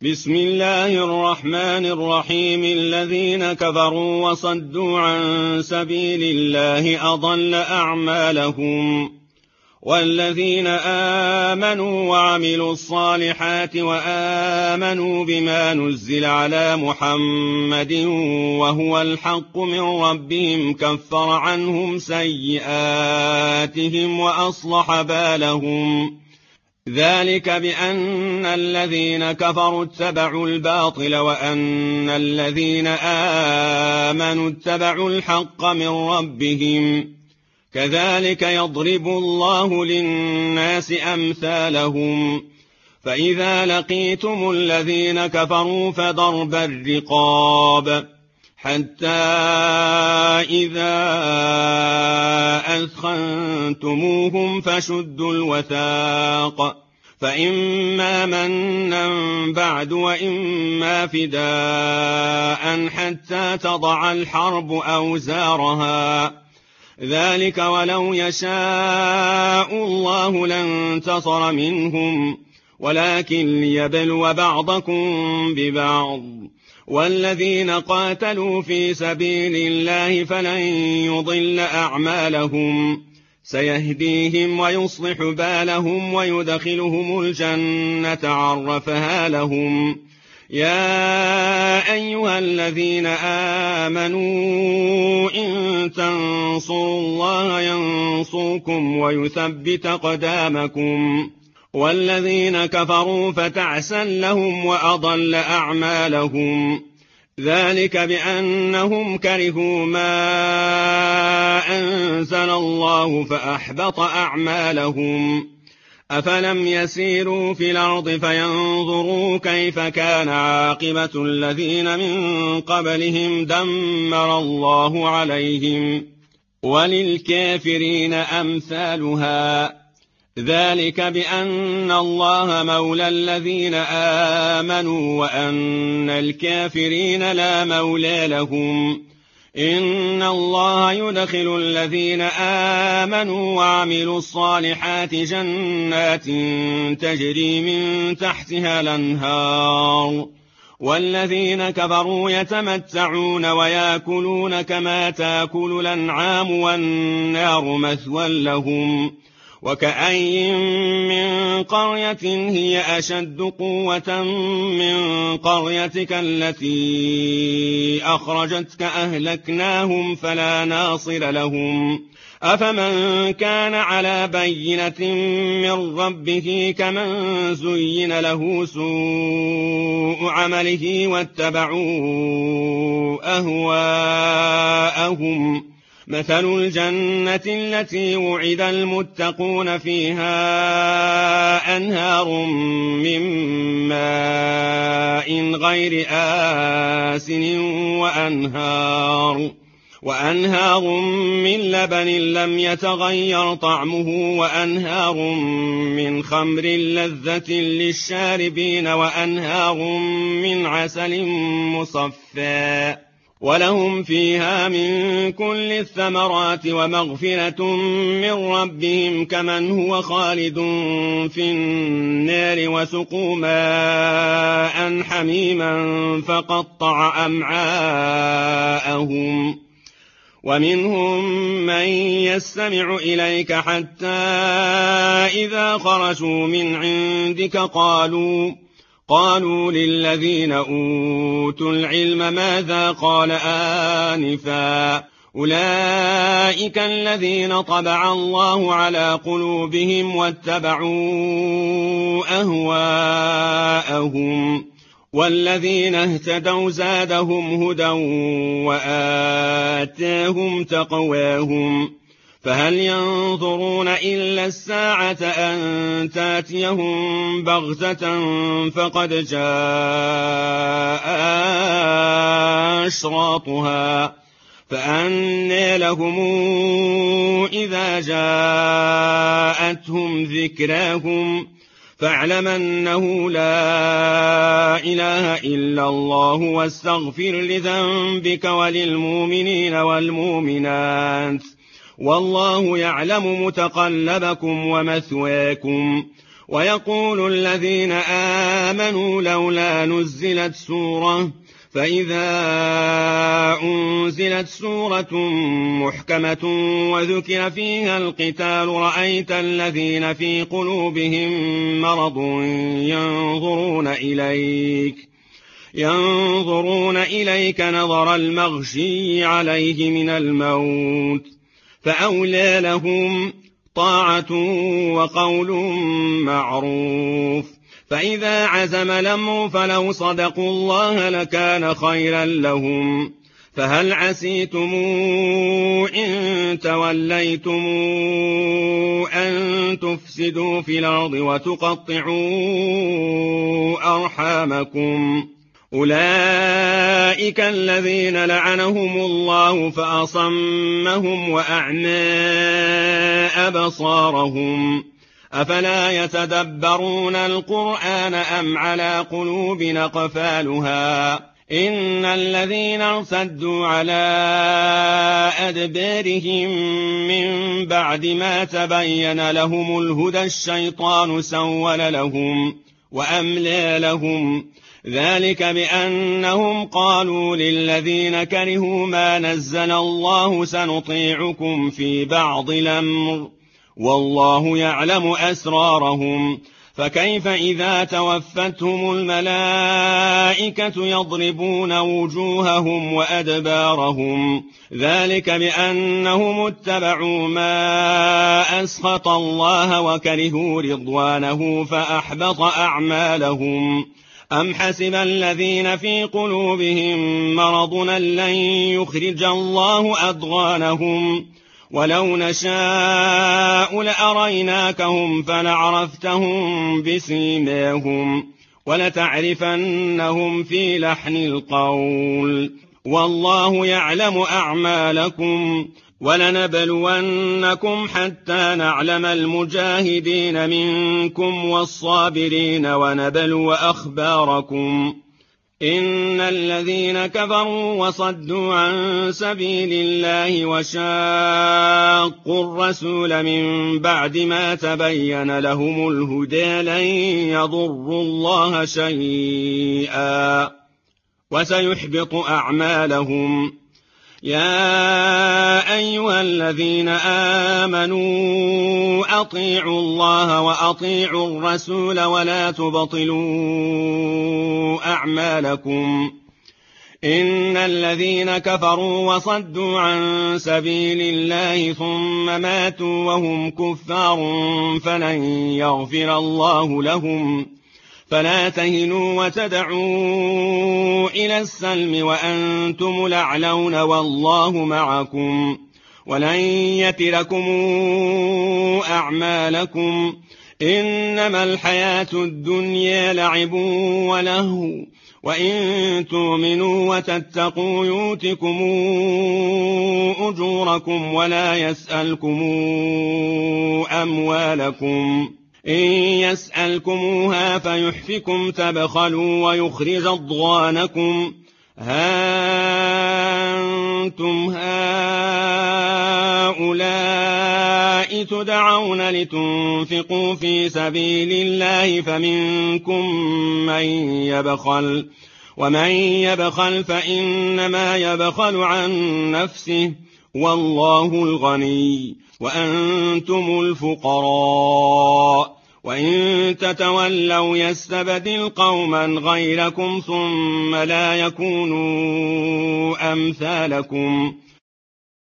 بسم الله الرحمن الرحيم. الذين كفروا وصدوا عن سبيل الله أضل أعمالهم، والذين آمنوا وعملوا الصالحات وآمنوا بما نزل على محمد وهو الحق من ربهم كفر عنهم سيئاتهم وأصلح بالهم. ذلك بأن الذين كفروا اتبعوا الباطل وأن الذين آمنوا اتبعوا الحق من ربهم. كذلك يضرب الله للناس أمثالهم. فإذا لقيتم الذين كفروا فضرب الرقاب حتى إذا أثخنتموهم فشدوا الوثاق، فإما منا بعد وإما فداء حتى تضع الحرب أوزارها. ذلك ولو يشاء الله لانتصر منهم، ولكن ليبلو بعضكم ببعض. والذين قاتلوا في سبيل الله فلن يضل أعمالهم، سيهديهم ويصلح بالهم ويدخلهم الجنة عرفها لهم. يا أيها الذين آمنوا إن تنصروا الله ينصركم ويثبت أقدامكم. والذين كفروا فتعسا لهم وأضل أعمالهم. ذلك بأنهم كرهوا ما أنزل الله فأحبط أعمالهم. أفلم يسيروا في الأرض فينظروا كيف كان عاقبة الذين من قبلهم دمر الله عليهم، وللكافرين أمثالها. ذلك بأن الله مولى الذين آمنوا وأن الكافرين لا مولى لهم. إن الله يدخل الذين آمنوا وعملوا الصالحات جنات تجري من تحتها الأنهار، والذين كفروا يتمتعون ويأكلون كما تأكل الأنعام والنار مثوى لهم. وكأين من قرية هي أشد قوة من قريتك التي أخرجتك أهلكناهم فلا ناصر لهم. أفمن كان على بينة من ربه كمن زين له سوء عمله واتبعوا أهواءهم. مثل الجنة التي وعد المتقون فيها أنهار من ماء غير آسن وأنهار من لبن لم يتغير طعمه وأنهار من خمر لذة للشاربين وأنهار من عسل مصفى ولهم فيها من كل الثمرات ومغفرة من ربهم كمن هو خالد في النار وسقوا ماء حميما فقطع أمعاءهم. ومنهم من يستمع إليك حتى إذا خرجوا من عندك قالوا للذين أوتوا العلم ماذا قال آنفا. أولئك الذين طبع الله على قلوبهم واتبعوا أهواءهم. والذين اهتدوا زادهم هدى وآتاهم تقواهم. فهل ينظرون إلا الساعة أن تاتيهم بغتة فقد جاء أشراطها فأنى لهم إذا جاءتهم ذكراهم. فاعلم أنه لا إله إلا الله واستغفر لذنبك وللمؤمنين والمؤمنات والله يعلم متقلبكم ومثواكم ويقول الذين آمنوا لولا نزلت سورة فإذا أنزلت سورة محكمة وذكر فيها القتال رأيت الذين في قلوبهم مرض ينظرون إليك نظر المغشي عليه من الموت فأولى لهم طاعة وقول معروف فإذا عزم الأمر فلو صدقوا الله لكان خيرا لهم فهل عسيتم إن توليتم أن تفسدوا في الأرض وتقطعوا أرحامكم أولئك الذين لعنهم الله فأصمهم وأعمى أبصارهم أفلا يتدبرون القرآن أم على قلوب أقفالها إن الذين ارتدوا على أدبارهم من بعد ما تبين لهم الهدى الشيطان سول لهم وأملى لهم ذلك بأنهم قالوا للذين كرهوا ما نزل الله سنطيعكم في بعض الأمر والله يعلم أسرارهم فكيف إذا توفتهم الملائكة يضربون وجوههم وأدبارهم ذلك بأنهم اتبعوا ما أسخط الله وكرهوا رضوانه فأحبط أعمالهم أم حسب الذين في قلوبهم مرض لن يخرج الله أضغانهم ولو نشاء لأريناكهم فلعرفتهم بسيماهم ولتعرفنهم في لحن القول والله يعلم أعمالكم ولنبلونكم حتى نعلم المجاهدين منكم والصابرين ونبلو أخباركم إن الذين كفروا وصدوا عن سبيل الله وشاقوا الرسول من بعد ما تبين لهم الهدى لن يضروا الله شيئا وسيحبط أعمالهم يا أيها الذين آمنوا أطيعوا الله وأطيعوا الرسول ولا تبطلوا أعمالكم إن الذين كفروا وصدوا عن سبيل الله ثم ماتوا وهم كفار فلن يغفر الله لهم فلا تهنوا وتدعوا إلى السلم وأنتم الأعلون والله معكم ولن يتركم أعمالكم إنما الحياة الدنيا لعب ولهو وإن تؤمنوا وتتقوا يؤتكم أجوركم ولا يسألكم أموالكم إن يسألكموها فيحفكم تبخلوا ويخرج أضغانكم ها أنتم هؤلاء تدعون لتنفقوا في سبيل الله فمنكم من يبخل ومن يبخل فإنما يبخل عن نفسه والله الغني وأنتم الفقراء وإن تتولوا يستبدل قوما غيركم ثم لا يكونوا أمثالكم